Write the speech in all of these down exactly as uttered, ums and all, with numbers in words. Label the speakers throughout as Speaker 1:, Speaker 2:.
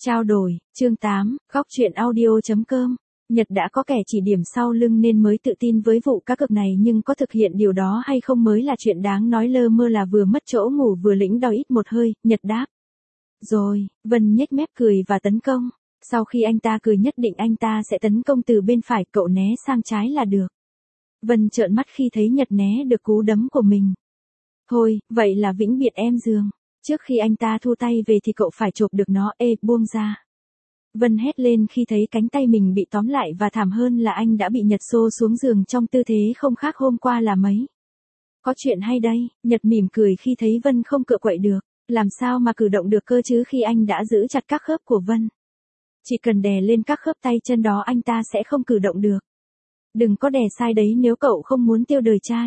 Speaker 1: Trao đổi, chương tám, góc truyện audio.com. Nhật đã có kẻ chỉ điểm sau lưng nên mới tự tin với vụ cá cược này, nhưng có thực hiện điều đó hay không mới là chuyện đáng nói. Lơ mơ là vừa mất chỗ ngủ vừa lĩnh đau ít một hơi, Nhật đáp. Rồi, Vân nhếch mép cười và tấn công. Sau khi anh ta cười nhất định anh ta sẽ tấn công từ bên phải, cậu né sang trái là được. Vân trợn mắt khi thấy Nhật né được cú đấm của mình. Thôi, vậy là vĩnh biệt em giường. Trước khi anh ta thu tay về thì cậu phải chộp được nó. Ê, buông ra. Vân hét lên khi thấy cánh tay mình bị tóm lại, và thảm hơn là anh đã bị Nhật xô xuống giường trong tư thế không khác hôm qua là mấy. Có chuyện hay đây, Nhật mỉm cười khi thấy Vân không cựa quậy được. Làm sao mà cử động được cơ chứ khi anh đã giữ chặt các khớp của Vân. Chỉ cần đè lên các khớp tay chân đó anh ta sẽ không cử động được. Đừng có đè sai đấy nếu cậu không muốn tiêu đời trai.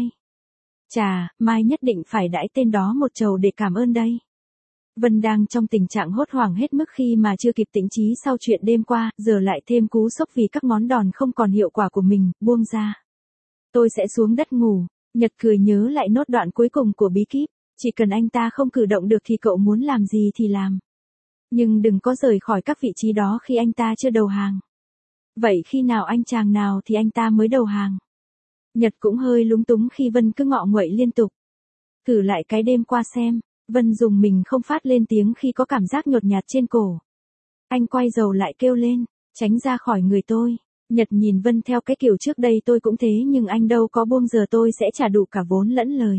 Speaker 1: Chà, mai nhất định phải đãi tên đó một chầu để cảm ơn đây. Vân đang trong tình trạng hốt hoảng hết mức khi mà chưa kịp tỉnh trí sau chuyện đêm qua, giờ lại thêm cú sốc vì các ngón đòn không còn hiệu quả của mình. Buông ra. Tôi sẽ xuống đất ngủ. Nhật cười nhớ lại nốt đoạn cuối cùng của bí kíp. Chỉ cần anh ta không cử động được thì cậu muốn làm gì thì làm. Nhưng đừng có rời khỏi các vị trí đó khi anh ta chưa đầu hàng. Vậy khi nào anh chàng nào thì anh ta mới đầu hàng? Nhật cũng hơi lúng túng khi Vân cứ ngọ nguậy liên tục. Thử lại cái đêm qua xem. Vân dùng mình không phát lên tiếng khi có cảm giác nhột nhạt trên cổ. Anh quay đầu lại kêu lên, tránh ra khỏi người tôi. Nhật nhìn Vân theo cái kiểu trước đây tôi cũng thế nhưng anh đâu có buông, giờ tôi sẽ trả đủ cả vốn lẫn lời.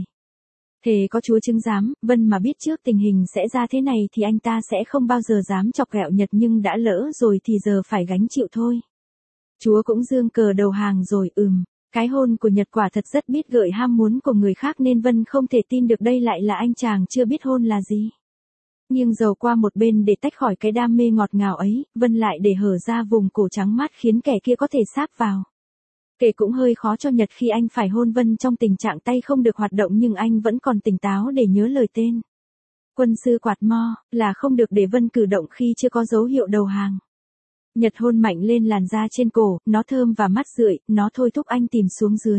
Speaker 1: Thề có Chúa chứng giám, Vân mà biết trước tình hình sẽ ra thế này thì anh ta sẽ không bao giờ dám chọc ghẹo Nhật, nhưng đã lỡ rồi thì giờ phải gánh chịu thôi. Chúa cũng giương cờ đầu hàng rồi. Ừm. Cái hôn của Nhật quả thật rất biết gợi ham muốn của người khác nên Vân không thể tin được đây lại là anh chàng chưa biết hôn là gì. Nhưng dầu qua một bên để tách khỏi cái đam mê ngọt ngào ấy, Vân lại để hở ra vùng cổ trắng mát khiến kẻ kia có thể sáp vào. Kể cũng hơi khó cho Nhật khi anh phải hôn Vân trong tình trạng tay không được hoạt động nhưng anh vẫn còn tỉnh táo để nhớ lời tên. Quân sư quạt mo, là không được để Vân cử động khi chưa có dấu hiệu đầu hàng. Nhật hôn mạnh lên làn da trên cổ, nó thơm và mát rượi, nó thôi thúc anh tìm xuống dưới.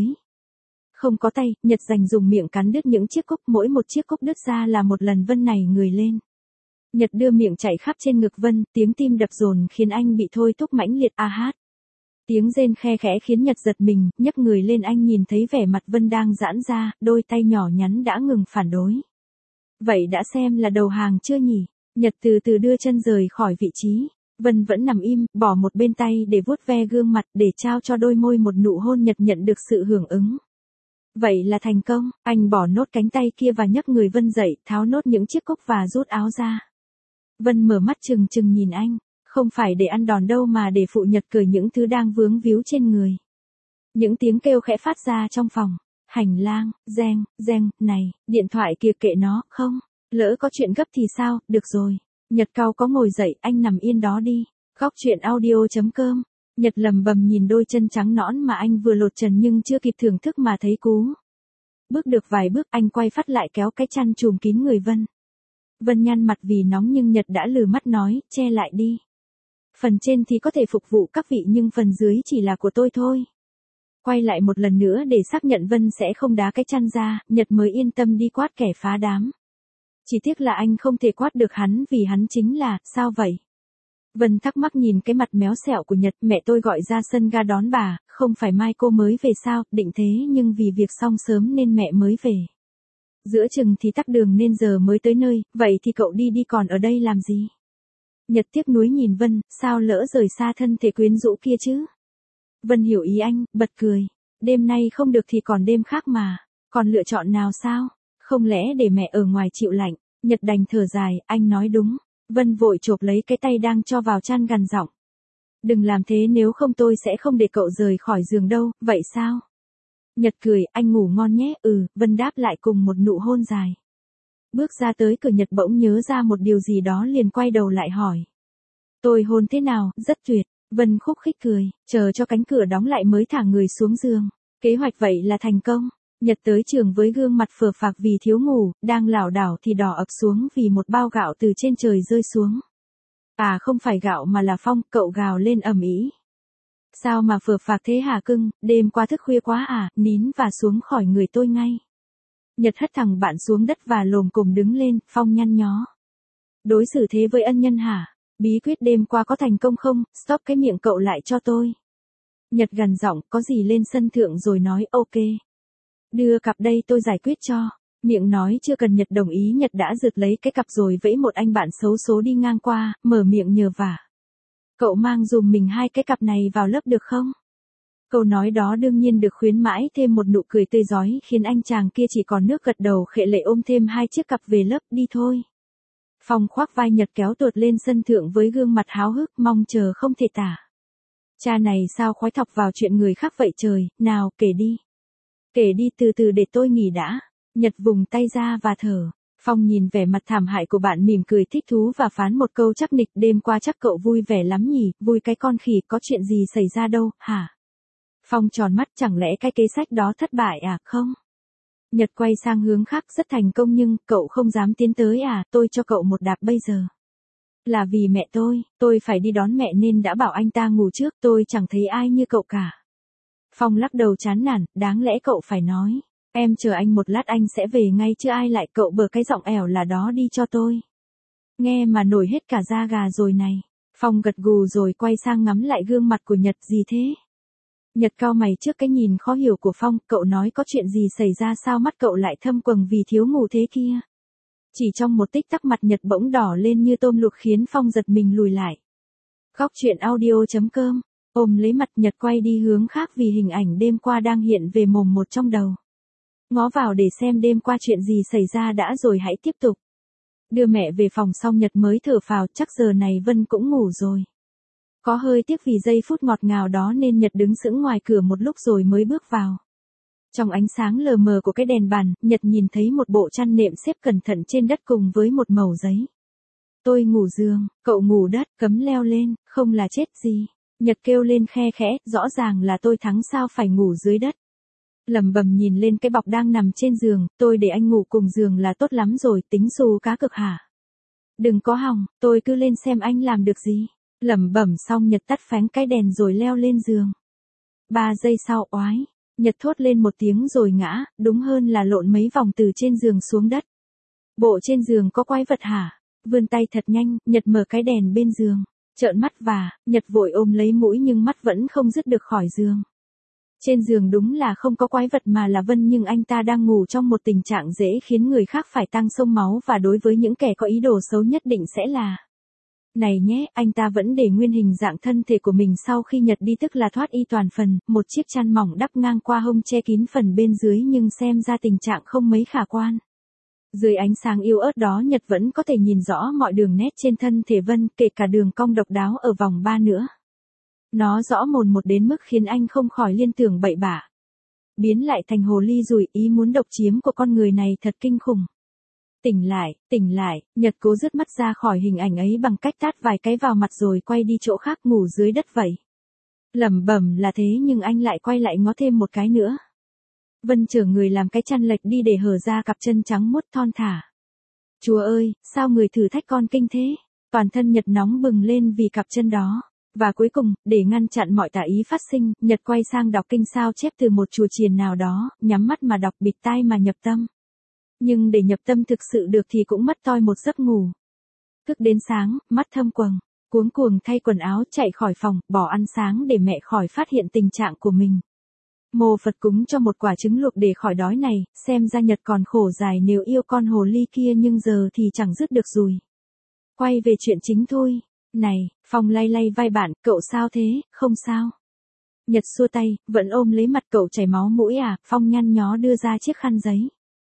Speaker 1: Không có tay, Nhật dành dùng miệng cắn đứt những chiếc cúc, mỗi một chiếc cúc đứt ra là một lần Vân nảy người lên. Nhật đưa miệng chạy khắp trên ngực Vân, tiếng tim đập dồn khiến anh bị thôi thúc mãnh liệt. A hát. Tiếng rên khe khẽ khiến Nhật giật mình, nhấc người lên anh nhìn thấy vẻ mặt Vân đang giãn ra, đôi tay nhỏ nhắn đã ngừng phản đối. Vậy đã xem là đầu hàng chưa nhỉ? Nhật từ từ đưa chân rời khỏi vị trí. Vân vẫn nằm im, bỏ một bên tay để vuốt ve gương mặt, để trao cho đôi môi một nụ hôn. Nhật nhận được sự hưởng ứng. Vậy là thành công, anh bỏ nốt cánh tay kia và nhấc người Vân dậy, tháo nốt những chiếc cúc và rút áo ra. Vân mở mắt trừng trừng nhìn anh, không phải để ăn đòn đâu mà để phụ Nhật cởi những thứ đang vướng víu trên người. Những tiếng kêu khẽ phát ra trong phòng, hành lang, reng, reng, này, điện thoại kia kệ nó, không, lỡ có chuyện gấp thì sao, được rồi. Nhật cau có ngồi dậy, anh nằm yên đó đi. Góc truyện audio.com. Nhật lầm bầm nhìn đôi chân trắng nõn mà anh vừa lột trần nhưng chưa kịp thưởng thức mà thấy cú. Bước được vài bước anh quay phát lại kéo cái chăn trùm kín người Vân. Vân nhăn mặt vì nóng nhưng Nhật đã lừ mắt nói, che lại đi. Phần trên thì có thể phục vụ các vị nhưng phần dưới chỉ là của tôi thôi. Quay lại một lần nữa để xác nhận Vân sẽ không đá cái chăn ra, Nhật mới yên tâm đi quát kẻ phá đám. Chỉ tiếc là anh không thể quát được hắn vì hắn chính là, sao vậy? Vân thắc mắc nhìn cái mặt méo xẹo của Nhật. Mẹ tôi gọi ra sân ga đón bà, không phải mai cô mới về sao? Định thế nhưng vì việc xong sớm nên mẹ mới về. Giữa chừng thì tắc đường nên giờ mới tới nơi, vậy thì cậu đi đi còn ở đây làm gì? Nhật tiếc nuối nhìn Vân, sao lỡ rời xa thân thể quyến rũ kia chứ? Vân hiểu ý anh, bật cười. Đêm nay không được thì còn đêm khác mà, còn lựa chọn nào sao? Không lẽ để mẹ ở ngoài chịu lạnh? Nhật đành thở dài, anh nói đúng. Vân vội chộp lấy cái tay đang cho vào chăn gằn giọng. Đừng làm thế nếu không tôi sẽ không để cậu rời khỏi giường đâu, vậy sao? Nhật cười, anh ngủ ngon nhé. Ừ, Vân đáp lại cùng một nụ hôn dài. Bước ra tới cửa Nhật bỗng nhớ ra một điều gì đó liền quay đầu lại hỏi. Tôi hôn thế nào? Rất tuyệt. Vân khúc khích cười, chờ cho cánh cửa đóng lại mới thả người xuống giường. Kế hoạch vậy là thành công. Nhật tới trường với gương mặt phờ phạc vì thiếu ngủ, đang lảo đảo thì đỏ ập xuống vì một bao gạo từ trên trời rơi xuống. À không phải gạo mà là phong, cậu gào lên ầm ĩ. Sao mà phờ phạc thế hả cưng, đêm qua thức khuya quá à, nín và xuống khỏi người tôi ngay. Nhật hất thằng bạn xuống đất và lồm cồm đứng lên, Phong nhăn nhó. Đối xử thế với ân nhân hả? Bí quyết đêm qua có thành công không, stop cái miệng cậu lại cho tôi. Nhật gằn giọng, có gì lên sân thượng rồi nói, ok. Đưa cặp đây tôi giải quyết cho. Miệng nói chưa cần Nhật đồng ý, Nhật đã giật lấy cái cặp rồi vẫy một anh bạn xấu số đi ngang qua, mở miệng nhờ vả. Cậu mang dùm mình hai cái cặp này vào lớp được không? Câu nói đó đương nhiên được khuyến mãi thêm một nụ cười tươi rói khiến anh chàng kia chỉ còn nước gật đầu khệ lệ ôm thêm hai chiếc cặp về lớp, đi thôi. Phong khoác vai Nhật kéo tuột lên sân thượng với gương mặt háo hức mong chờ không thể tả. Cha này sao khoái thọc vào chuyện người khác vậy trời, nào kể đi. Kể đi từ từ để tôi nghỉ đã. Nhật vùng tay ra và thở. Phong nhìn vẻ mặt thảm hại của bạn mỉm cười thích thú và phán một câu chắc nịch, đêm qua chắc cậu vui vẻ lắm nhỉ, vui cái con khỉ, có chuyện gì xảy ra đâu, hả? Phong tròn mắt, chẳng lẽ cái kế sách đó thất bại à, không? Nhật quay sang hướng khác, rất thành công nhưng, cậu không dám tiến tới à, tôi cho cậu một đạp bây giờ. Là vì mẹ tôi, tôi phải đi đón mẹ nên đã bảo anh ta ngủ trước, tôi chẳng thấy ai như cậu cả. Phong lắc đầu chán nản, đáng lẽ cậu phải nói. Em chờ anh một lát anh sẽ về ngay chứ ai lại cậu bờ cái giọng ẻo là đó đi cho tôi. Nghe mà nổi hết cả da gà rồi này. Phong gật gù rồi quay sang ngắm lại gương mặt của Nhật, gì thế? Nhật cau mày trước cái nhìn khó hiểu của Phong, cậu nói có chuyện gì xảy ra sao mắt cậu lại thâm quầng vì thiếu ngủ thế kia? Chỉ trong một tích tắc mặt Nhật bỗng đỏ lên như tôm luộc khiến Phong giật mình lùi lại. Góc truyện audio.com, ôm lấy mặt Nhật quay đi hướng khác vì hình ảnh đêm qua đang hiện về mồm một trong đầu. Ngó vào để xem đêm qua chuyện gì xảy ra đã rồi hãy tiếp tục. Đưa mẹ về phòng xong Nhật mới thở phào, chắc giờ này Vân cũng ngủ rồi. Có hơi tiếc vì giây phút ngọt ngào đó nên Nhật đứng sững ngoài cửa một lúc rồi mới bước vào. Trong ánh sáng lờ mờ của cái đèn bàn, Nhật nhìn thấy một bộ chăn nệm xếp cẩn thận trên đất cùng với một mẩu giấy. Tôi ngủ giường, cậu ngủ đất, cấm leo lên, không là chết gì. Nhật kêu lên khe khẽ, rõ ràng là tôi thắng sao phải ngủ dưới đất. Lẩm bẩm nhìn lên cái bọc đang nằm trên giường, tôi để anh ngủ cùng giường là tốt lắm rồi, tính xù cá cực hả? Đừng có hòng, tôi cứ lên xem anh làm được gì. Lẩm bẩm xong Nhật tắt phánh cái đèn rồi leo lên giường. Ba giây sau oái, Nhật thốt lên một tiếng rồi ngã, đúng hơn là lộn mấy vòng từ trên giường xuống đất. Bộ trên giường có quái vật hả? Vươn tay thật nhanh, Nhật mở cái đèn bên giường. Trợn mắt và, Nhật vội ôm lấy mũi nhưng mắt vẫn không dứt được khỏi giường. Trên giường đúng là không có quái vật mà là Vân nhưng anh ta đang ngủ trong một tình trạng dễ khiến người khác phải tăng xông máu và đối với những kẻ có ý đồ xấu nhất định sẽ là. Này nhé, anh ta vẫn để nguyên hình dạng thân thể của mình sau khi Nhật đi tức là thoát y toàn phần, một chiếc chăn mỏng đắp ngang qua hông che kín phần bên dưới nhưng xem ra tình trạng không mấy khả quan. Dưới ánh sáng yếu ớt đó Nhật vẫn có thể nhìn rõ mọi đường nét trên thân thể Vân, kể cả đường cong độc đáo ở vòng ba nữa. Nó rõ mồn một đến mức khiến anh không khỏi liên tưởng bậy bạ. Biến lại thành hồ ly rủi, ý muốn độc chiếm của con người này thật kinh khủng. Tỉnh lại, tỉnh lại, Nhật cố dứt mắt ra khỏi hình ảnh ấy bằng cách tát vài cái vào mặt rồi quay đi chỗ khác ngủ dưới đất vậy. Lẩm bẩm là thế nhưng anh lại quay lại ngó thêm một cái nữa. Vân chở người làm cái chăn lệch đi để hở ra cặp chân trắng muốt thon thả. Chúa ơi, sao người thử thách con kinh thế? Toàn thân Nhật nóng bừng lên vì cặp chân đó. Và cuối cùng, để ngăn chặn mọi tà ý phát sinh, Nhật quay sang đọc kinh sao chép từ một chùa chiền nào đó, nhắm mắt mà đọc bịt tai mà nhập tâm. Nhưng để nhập tâm thực sự được thì cũng mất toi một giấc ngủ. Thức đến sáng, mắt thâm quầng, cuống cuồng thay quần áo chạy khỏi phòng, bỏ ăn sáng để mẹ khỏi phát hiện tình trạng của mình. Mô Phật cúng cho một quả trứng luộc để khỏi đói này, xem ra Nhật còn khổ dài nếu yêu con hồ ly kia nhưng giờ thì chẳng dứt được rồi. Quay về chuyện chính thôi. Này, Phong lay lay vai bạn, cậu sao thế, không sao. Nhật xua tay, vẫn ôm lấy mặt cậu chảy máu mũi à, Phong nhăn nhó đưa ra chiếc khăn giấy.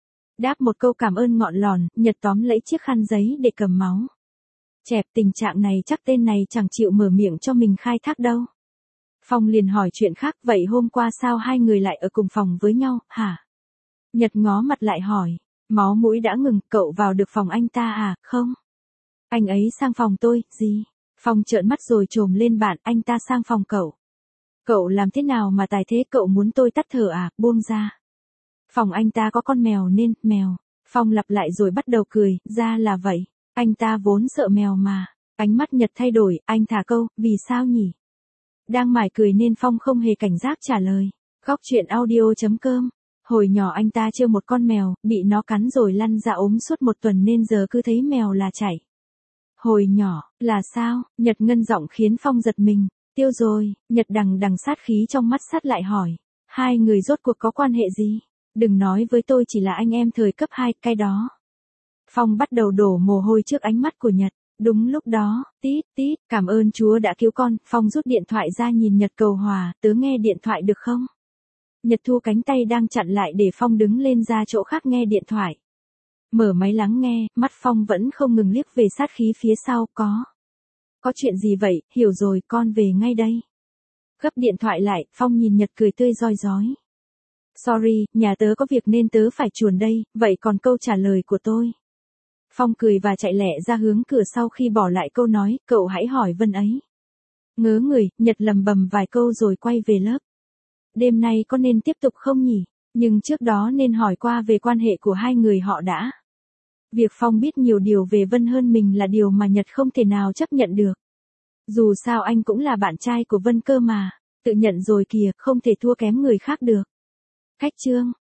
Speaker 1: Đáp một câu cảm ơn ngọn lòn, Nhật tóm lấy chiếc khăn giấy để cầm máu. Chẹp, tình trạng này chắc tên này chẳng chịu mở miệng cho mình khai thác đâu. Phong liền hỏi chuyện khác, vậy hôm qua sao hai người lại ở cùng phòng với nhau, hả? Nhật ngó mặt lại hỏi, máu mũi đã ngừng, cậu vào được phòng anh ta à, không? Anh ấy sang phòng tôi, gì? Phong trợn mắt rồi trồm lên bạn, anh ta sang phòng cậu. Cậu làm thế nào mà tài thế, cậu muốn tôi tắt thở à, buông ra. Phòng anh ta có con mèo nên, mèo. Phong lặp lại rồi bắt đầu cười, ra là vậy. Anh ta vốn sợ mèo mà. Ánh mắt Nhật thay đổi, anh thả câu, vì sao nhỉ? Đang mải cười nên Phong không hề cảnh giác trả lời. Góc truyện audio.com. Hồi nhỏ anh ta trêu một con mèo, bị nó cắn rồi lăn ra ốm suốt một tuần nên giờ cứ thấy mèo là chảy. Hồi nhỏ, là sao? Nhật Ngân giọng khiến Phong giật mình. Tiêu rồi, Nhật đằng đằng sát khí trong mắt sát lại hỏi. Hai người rốt cuộc có quan hệ gì? Đừng nói với tôi chỉ là anh em thời cấp hai, cái đó. Phong bắt đầu đổ mồ hôi trước ánh mắt của Nhật. Đúng lúc đó, tít tít, cảm ơn Chúa đã cứu con. Phong rút điện thoại ra nhìn Nhật cầu hòa, tớ nghe điện thoại được không? Nhật thu cánh tay đang chặn lại để Phong đứng lên ra chỗ khác nghe điện thoại. Mở máy lắng nghe, mắt Phong vẫn không ngừng liếc về sát khí phía sau, có. Có chuyện gì vậy, hiểu rồi, con về ngay đây. Gấp điện thoại lại, Phong nhìn Nhật cười tươi roi rói. Sorry, nhà tớ có việc nên tớ phải chuồn đây, vậy còn câu trả lời của tôi. Phong cười và chạy lẹ ra hướng cửa sau khi bỏ lại câu nói, cậu hãy hỏi Vân ấy. Ngớ người, Nhật lầm bầm vài câu rồi quay về lớp. Đêm nay có nên tiếp tục không nhỉ? Nhưng trước đó nên hỏi qua về quan hệ của hai người họ đã. Việc Phong biết nhiều điều về Vân hơn mình là điều mà Nhật không thể nào chấp nhận được. Dù sao anh cũng là bạn trai của Vân cơ mà, tự nhận rồi kìa, không thể thua kém người khác được. Cách chương